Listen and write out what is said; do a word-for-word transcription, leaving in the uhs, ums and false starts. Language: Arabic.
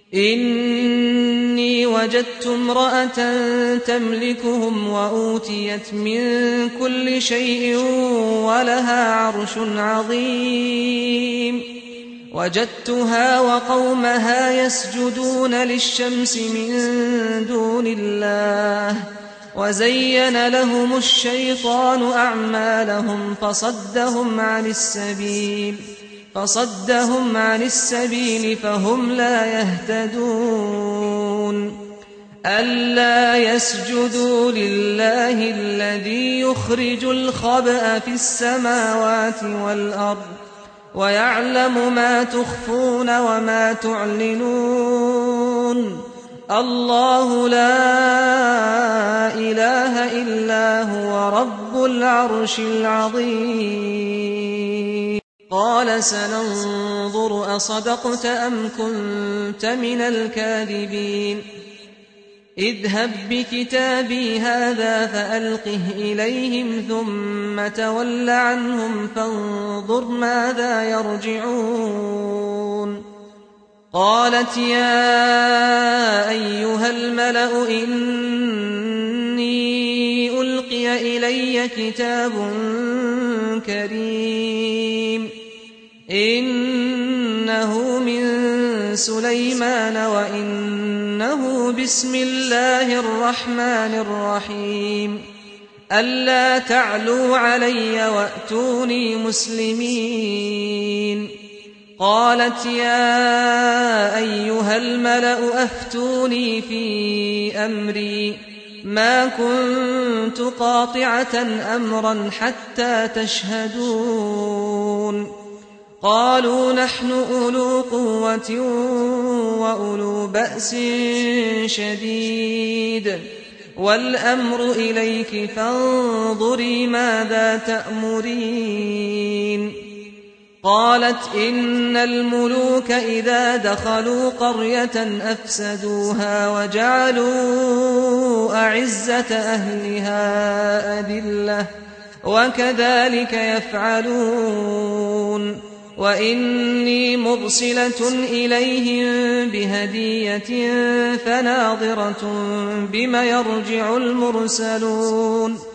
إني وجدت امرأة تملكهم وأوتيت من كل شيء ولها عرش عظيم وجدتها وقومها يسجدون للشمس من دون الله وزين لهم الشيطان أعمالهم فصدهم عن السبيل فصدهم عن السبيل فهم لا يهتدون ألا يسجدوا لله الذي يخرج الخبأ في السماوات والأرض ويعلم ما تخفون وما تعلنون الله لا إله إلا هو رب العرش العظيم قال سننظر أصدقت أم كنت من الكاذبين اذهب بكتابي هذا فألقه إليهم ثم تول عنهم فانظر ماذا يرجعون قالت يا أيها الملأ إني ألقي إلي كتاب كريم إنه من سليمان وإنه بسم الله الرحمن الرحيم ألا تعلوا علي وأتوني مسلمين قالت يا أيها الملأ أفتوني في أمري ما كنت قاطعة أمرا حتى تشهدون قالوا نحن أولو قوة وأولو بأس شديد والأمر إليك فانظري ماذا تأمرين قالت إن الملوك إذا دخلوا قرية أفسدوها وجعلوا أعزة أهلها أذلة وكذلك يفعلون وإني مرسلة إليهم بهدية فناظرة بما يرجع المرسلون